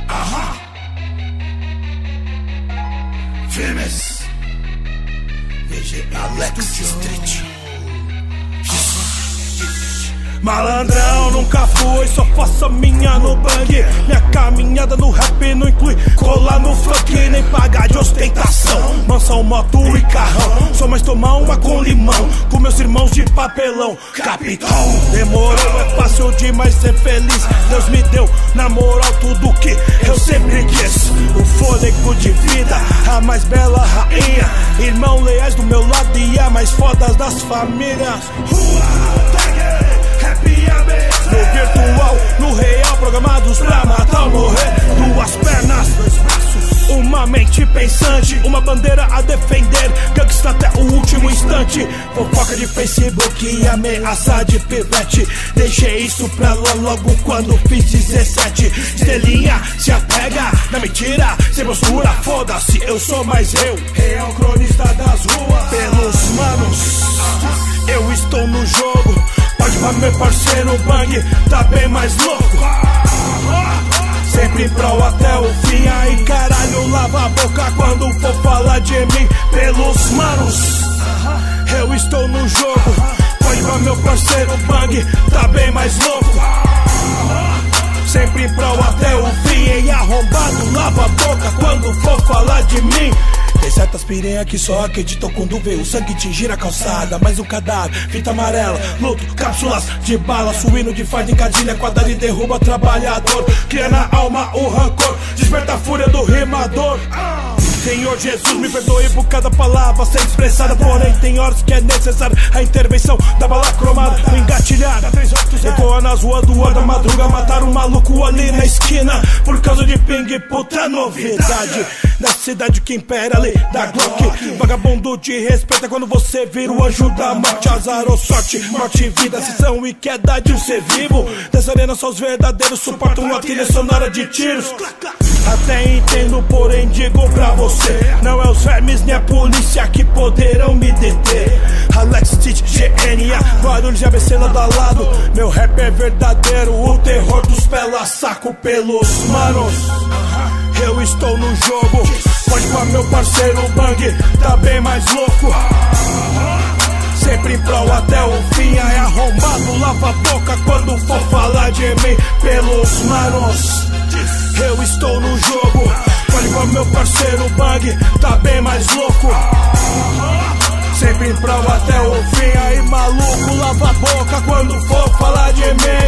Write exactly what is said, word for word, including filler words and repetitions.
Aham. Firmes. V G Alex Street. Malandrão, nunca fui, só faço a minha no bang. Minha caminhada no rap não inclui colar no funk, nem pagar de ostentação. Mansão, moto e carrão, só mais tomar uma com limão, com meus irmãos de papelão. Capitão, demorou, é fácil demais ser feliz. Deus me deu, na moral, tudo que eu sempre quis. O fôlego de vida, a mais bela rainha, irmão leais do meu lado e a mais fodas das famílias. No virtual, no real, programados pra matar ou morrer. Duas pernas, dois braços, uma mente pensante, uma bandeira a defender, gangsta até o último instante. Fofoca de Facebook e ameaça de pivete, deixei isso pra lá logo quando fiz dezessete. Estrelinha se apega na mentira, sem postura, foda-se, eu sou mais eu, real cronista das ruas. Pelos manos, eu estou no jogo. Pode pra meu parceiro Bang, tá bem mais louco. Sempre em prol até o fim. Aí caralho, lava a boca quando for falar de mim. Pelos manos, eu estou no jogo. Pode pra meu parceiro Bang, tá bem mais louco. Sempre em prol até o fim. E arrombado, lava a boca quando for falar de mim. Tem certas piranha que só acreditam quando vê o sangue tingir a calçada. Mas o cadáver, fita amarela, luto, cápsulas de bala, suíno de farda, encadilha, quadrada e derruba trabalhador. Cria na alma o rancor, desperta a fúria do rimador. Senhor Jesus, me perdoe por cada palavra ser expressada, porém tem horas que é necessário a intervenção da bala cromada, engatilhada. Ecoa nas ruas do ar da madruga, mataram um maluco ali na esquina por causa de ping, puta novidade. Na cidade que impera a lei da Glock, vagabundo te respeita quando você vira o anjo da morte. Azar ou sorte, morte e vida, decisão e queda de um ser vivo. Dessa arena só os verdadeiros suportam a trilha sonora de tiros. Até entendo, porém digo pra você, não é os vermes nem a polícia que poderão me deter. Alex Street, G N A, Guarulhos, A B C lado a lado. Meu rap é verdadeiro, o terror dos pela saco. Pelos manos, eu estou no jogo. Pode pra meu parceiro Bang, tá bem mais louco. Sempre em prol até o fim. É arrombado, lava a boca quando for falar de mim. Pelos manos, eu estou no jogo. Pode pra meu parceiro Bang, tá bem mais louco. Sempre em prol até o fim. Aí maluco, lava a boca quando for falar de mim.